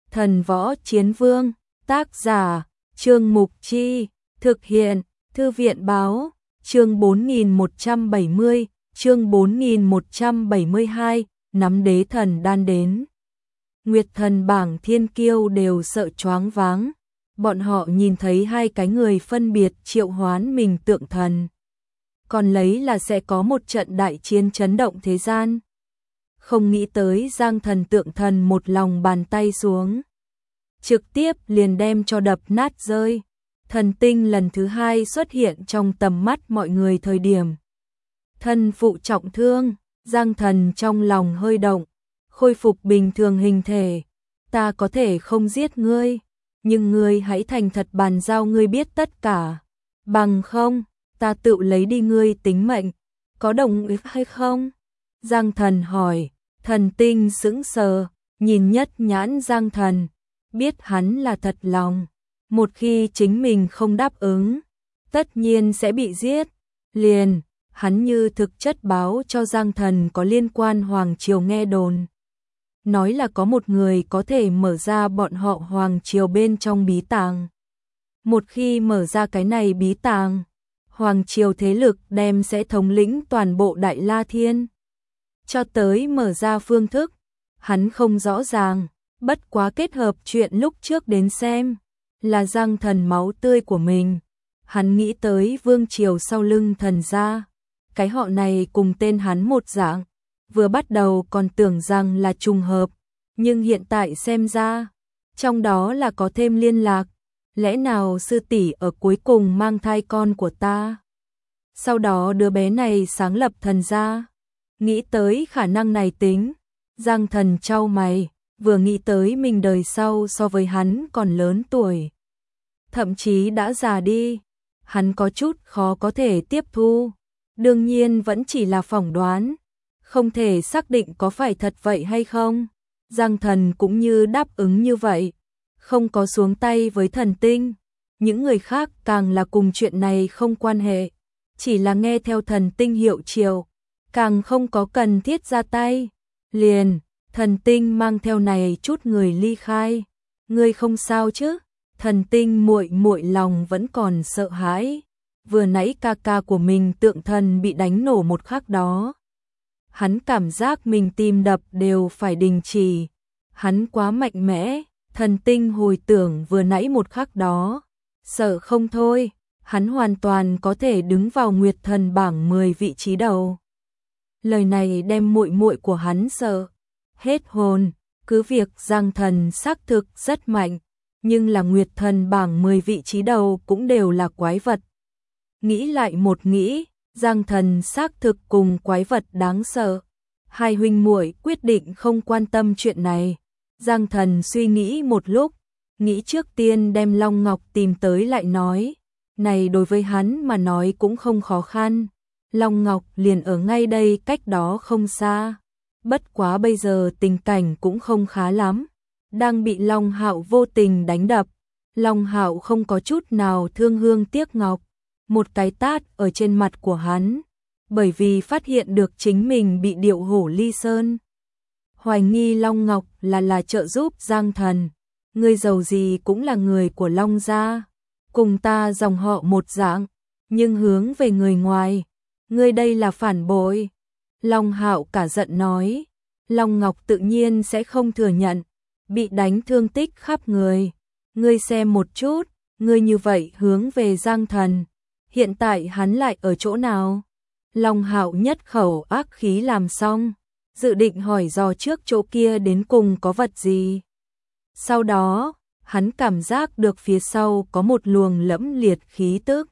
Thần Võ Chiến Vương, tác giả, Trương Mục Chi, thực hiện, Thư viện Báo, chương 4170, chương 4172, nắm đế thần đan đến. Nguyệt thần bảng thiên kiêu đều sợ choáng váng, bọn họ nhìn thấy hai cái người phân biệt triệu hoán mình tượng thần. Còn lấy là sẽ có một trận đại chiến chấn động thế gian. Không nghĩ tới Giang thần tượng thần một lòng bàn tay xuống, trực tiếp liền đem cho đập nát rơi. Thần tinh lần thứ hai xuất hiện trong tầm mắt mọi người thời điểm. Thân phụ trọng thương, Giang thần trong lòng hơi động, khôi phục bình thường hình thể. Ta có thể không giết ngươi, nhưng ngươi hãy thành thật bàn giao ngươi biết tất cả. Bằng không, ta tự lấy đi ngươi tính mệnh, có đồng ý hay không? Giang thần hỏi, thần tinh sững sờ, nhìn nhất nhãn Giang thần, biết hắn là thật lòng. Một khi chính mình không đáp ứng, tất nhiên sẽ bị giết. Liền, hắn như thực chất báo cho Giang thần có liên quan Hoàng Triều nghe đồn. Nói là có một người có thể mở ra bọn họ Hoàng Triều bên trong bí tàng. Một khi mở ra cái này bí tàng, Hoàng Triều thế lực đem sẽ thống lĩnh toàn bộ Đại La Thiên. Cho tới mở ra phương thức, hắn không rõ ràng, bất quá kết hợp chuyện lúc trước đến xem, là Giang thần máu tươi của mình. Hắn nghĩ tới vương triều sau lưng thần gia, cái họ này cùng tên hắn một dạng, vừa bắt đầu còn tưởng rằng là trùng hợp, nhưng hiện tại xem ra, trong đó là có thêm liên lạc. Lẽ nào sư tỷ ở cuối cùng mang thai con của ta? Sau đó đứa bé này sáng lập thần gia. Nghĩ tới khả năng này tính, Giang thần chau mày, vừa nghĩ tới mình đời sau so với hắn còn lớn tuổi, thậm chí đã già đi, hắn có chút khó có thể tiếp thu. Đương nhiên vẫn chỉ là phỏng đoán, không thể xác định có phải thật vậy hay không. Giang thần cũng như đáp ứng như vậy, không có xuống tay với thần tinh. Những người khác càng là cùng chuyện này không quan hệ, chỉ là nghe theo thần tinh hiệu triệu, càng không có cần thiết ra tay. Liền, thần tinh mang theo này chút người ly khai. Ngươi không sao chứ? Thần tinh muội muội lòng vẫn còn sợ hãi. Vừa nãy ca ca của mình tượng thần bị đánh nổ một khắc đó, hắn cảm giác mình tim đập đều phải đình chỉ. Hắn quá mạnh mẽ. Thần tinh hồi tưởng vừa nãy một khắc đó, sợ không thôi, hắn hoàn toàn có thể đứng vào Nguyệt thần bảng 10 vị trí đầu. Lời này đem muội muội của hắn sợ hết hồn. Cứ việc Giang thần xác thực rất mạnh, nhưng là Nguyệt thần bảng 10 vị trí đầu cũng đều là quái vật. Nghĩ lại một nghĩ, Giang thần xác thực cùng quái vật đáng sợ. Hai huynh muội quyết định không quan tâm chuyện này. Giang thần suy nghĩ một lúc, nghĩ trước tiên đem Long Ngọc tìm tới lại nói. Này đối với hắn mà nói cũng không khó khăn. Long Ngọc liền ở ngay đây cách đó không xa. Bất quá bây giờ tình cảnh cũng không khá lắm. Đang bị Long Hạo vô tình đánh đập. Long Hạo không có chút nào thương hương tiếc ngọc. Một cái tát ở trên mặt của hắn. Bởi vì phát hiện được chính mình bị điệu hổ ly sơn. Hoài nghi Long Ngọc là trợ giúp Giang thần. Ngươi giàu gì cũng là người của Long gia, cùng ta dòng họ một dạng, nhưng hướng về người ngoài, ngươi đây là phản bội. Long Hạo cả giận nói. Long Ngọc tự nhiên sẽ không thừa nhận, bị đánh thương tích khắp người. Ngươi xem một chút, ngươi như vậy hướng về Giang thần, hiện tại hắn lại ở chỗ nào? Long Hạo nhất khẩu ác khí làm xong, dự định hỏi dò trước chỗ kia đến cùng có vật gì. Sau đó, hắn cảm giác được phía sau có một luồng lẫm liệt khí tức.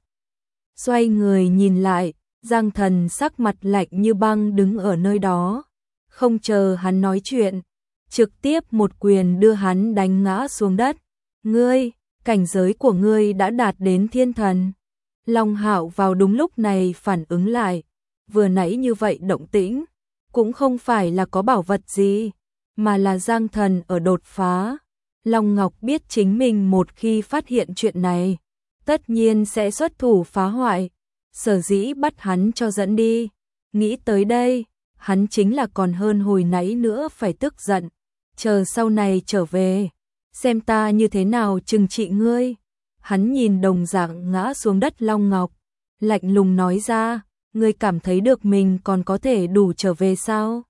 Xoay người nhìn lại, Giang thần sắc mặt lạnh như băng đứng ở nơi đó. Không chờ hắn nói chuyện, trực tiếp một quyền đưa hắn đánh ngã xuống đất. Ngươi, cảnh giới của ngươi đã đạt đến thiên thần. Long Hạo vào đúng lúc này phản ứng lại, vừa nãy như vậy động tĩnh, cũng không phải là có bảo vật gì, mà là Giang thần ở đột phá. Long Ngọc biết chính mình một khi phát hiện chuyện này, tất nhiên sẽ xuất thủ phá hoại, sở dĩ bắt hắn cho dẫn đi. Nghĩ tới đây, hắn chính là còn hơn hồi nãy nữa phải tức giận, chờ sau này trở về, xem ta như thế nào trừng trị ngươi. Hắn nhìn đồng dạng ngã xuống đất Long Ngọc, lạnh lùng nói ra, ngươi cảm thấy được mình còn có thể đủ trở về sao?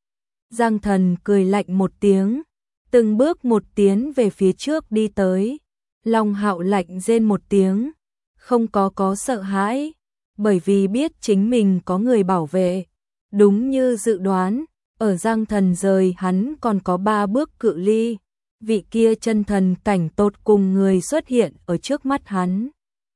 Giang Thần cười lạnh một tiếng, từng bước một tiến về phía trước đi tới. Long Hạo lạnh rên một tiếng, không có sợ hãi, bởi vì biết chính mình có người bảo vệ. Đúng như dự đoán, ở Giang Thần rời hắn còn có 3 bước cự ly, vị kia chân thần cảnh tột cùng người xuất hiện ở trước mắt hắn.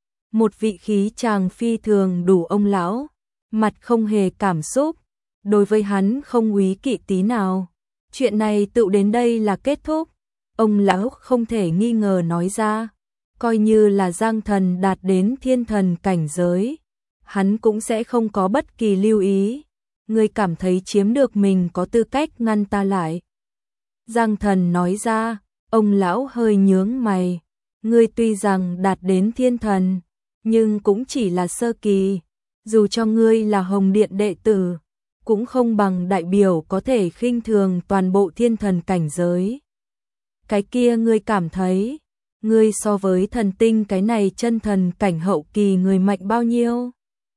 Một vị khí chàng phi thường đủ ông lão, mặt không hề cảm xúc, đối với hắn không úy kỵ tí nào. Chuyện này tự đến đây là kết thúc, ông lão không thể nghi ngờ nói ra, coi như là Giang Thần đạt đến thiên thần cảnh giới, hắn cũng sẽ không có bất kỳ lưu ý. Ngươi cảm thấy chiếm được mình có tư cách ngăn ta lại. Giang Thần nói ra, ông lão hơi nhướng mày, ngươi tuy rằng đạt đến thiên thần, nhưng cũng chỉ là sơ kỳ, dù cho ngươi là Hồng Điện đệ tử, cũng không bằng đại biểu có thể khinh thường toàn bộ thiên thần cảnh giới. Cái kia ngươi cảm thấy, ngươi so với thần tinh cái này chân thần cảnh hậu kỳ người mạnh bao nhiêu?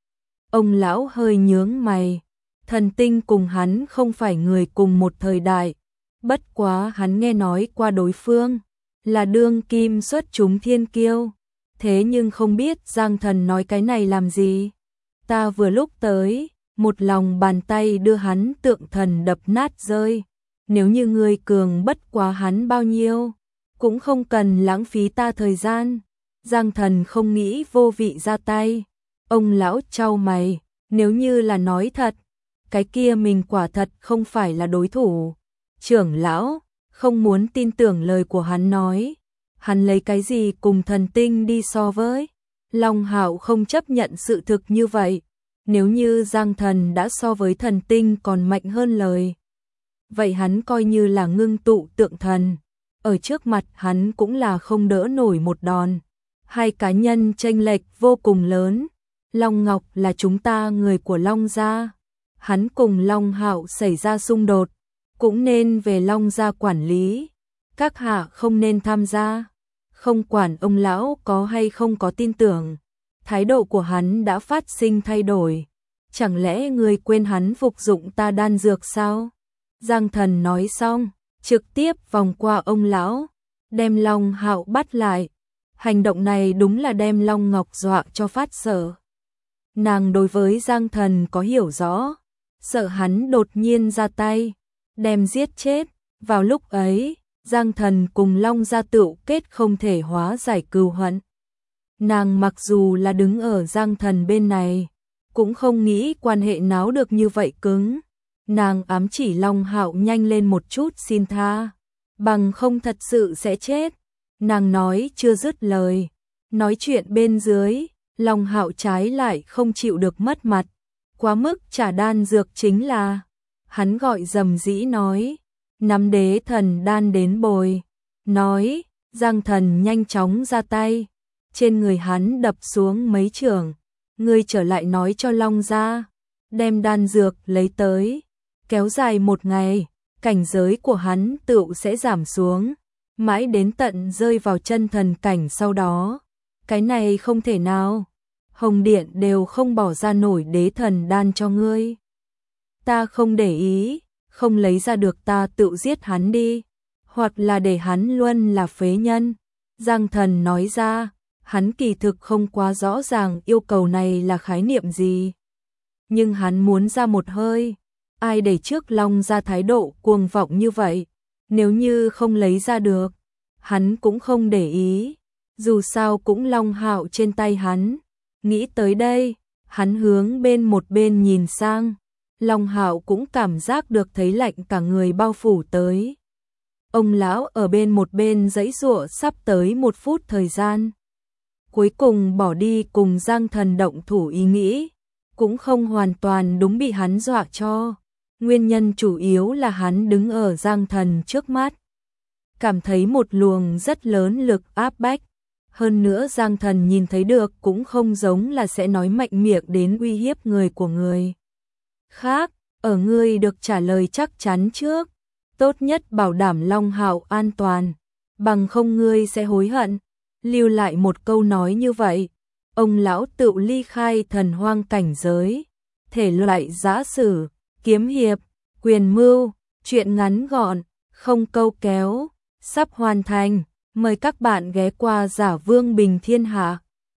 Ông lão hơi nhướng mày, thần tinh cùng hắn không phải người cùng một thời đại, bất quá hắn nghe nói qua đối phương, là đương kim xuất chúng thiên kiêu, thế nhưng không biết Giang Thần nói cái này làm gì. Ta vừa lúc tới, một lòng bàn tay đưa hắn tượng thần đập nát rơi, nếu như ngươi cường bất quá hắn bao nhiêu, cũng không cần lãng phí ta thời gian. Giang Thần không nghĩ vô vị ra tay, ông lão chau mày, nếu như là nói thật, cái kia mình quả thật không phải là đối thủ. Trưởng lão không muốn tin tưởng lời của hắn nói, hắn lấy cái gì cùng thần tinh đi so với. Long Hạo không chấp nhận sự thực như vậy, nếu như Giang Thần đã so với thần tinh còn mạnh hơn lời, vậy hắn coi như là ngưng tụ tượng thần, ở trước mặt hắn cũng là không đỡ nổi một đòn. Hai cá nhân chênh lệch vô cùng lớn. Long Ngọc là chúng ta người của Long gia, hắn cùng Long Hạo xảy ra xung đột, cũng nên về Long gia quản lý, các hạ không nên tham gia. Không quản ông lão có hay không có tin tưởng, thái độ của hắn đã phát sinh thay đổi. Chẳng lẽ ngươi quên hắn phục dụng ta đan dược sao? Giang Thần nói xong, trực tiếp vòng qua ông lão, đem Long Hạo bắt lại. Hành động này đúng là đem Long Ngọc dọa cho phát sợ. Nàng đối với Giang Thần có hiểu rõ, sợ hắn đột nhiên ra tay, đem giết chết. Vào lúc ấy, Giang Thần cùng Long gia tựu kết không thể hóa giải cừu hận. Nàng mặc dù là đứng ở Giang Thần bên này, cũng không nghĩ quan hệ náo được như vậy cứng. Nàng ám chỉ Long Hạo nhanh lên một chút xin tha, bằng không thật sự sẽ chết. Nàng nói chưa dứt lời, nói chuyện bên dưới, Long Hạo trái lại không chịu được mất mặt, quá mức trả đan dược chính là. Hắn gọi dầm dĩ nói, nắm đế thần đan đến bồi. Nói, Giang Thần nhanh chóng ra tay, trên người hắn đập xuống mấy chưởng. Ngươi trở lại nói cho Long gia, đem đan dược lấy tới, kéo dài một ngày, cảnh giới của hắn tựu sẽ giảm xuống, mãi đến tận rơi vào chân thần cảnh sau đó. Cái này không thể nào, Hồng Điện đều không bỏ ra nổi đế thần đan cho ngươi. Ta không để ý, không lấy ra được ta tự giết hắn đi, hoặc là để hắn luôn là phế nhân. Giang Thần nói ra, hắn kỳ thực không quá rõ ràng yêu cầu này là khái niệm gì. Nhưng hắn muốn ra một hơi, ai để trước Long ra thái độ cuồng vọng như vậy, nếu như không lấy ra được, hắn cũng không để ý, dù sao cũng Long Hạo trên tay hắn. Nghĩ tới đây, hắn hướng bên một bên nhìn sang, Long Hạo cũng cảm giác được thấy lạnh cả người bao phủ tới. Ông lão ở bên một bên giãy giụa sắp tới 1 phút thời gian, cuối cùng bỏ đi cùng Giang Thần động thủ ý nghĩ, cũng không hoàn toàn đúng bị hắn dọa cho. Nguyên nhân chủ yếu là hắn đứng ở Giang Thần trước mắt, cảm thấy một luồng rất lớn lực áp bách. Hơn nữa Giang Thần nhìn thấy được cũng không giống là sẽ nói mạnh miệng đến uy hiếp người của người khác. Ở ngươi được trả lời chắc chắn trước, tốt nhất bảo đảm Long Hạo an toàn, bằng không ngươi sẽ hối hận. Lưu lại một câu nói như vậy, ông lão tự ly khai thần hoang cảnh giới. Thể loại giã sử, kiếm hiệp, quyền mưu, truyện ngắn gọn, không câu kéo, sắp hoàn thành. Mời các bạn ghé qua Giả Vương Bình Thiên Hạ.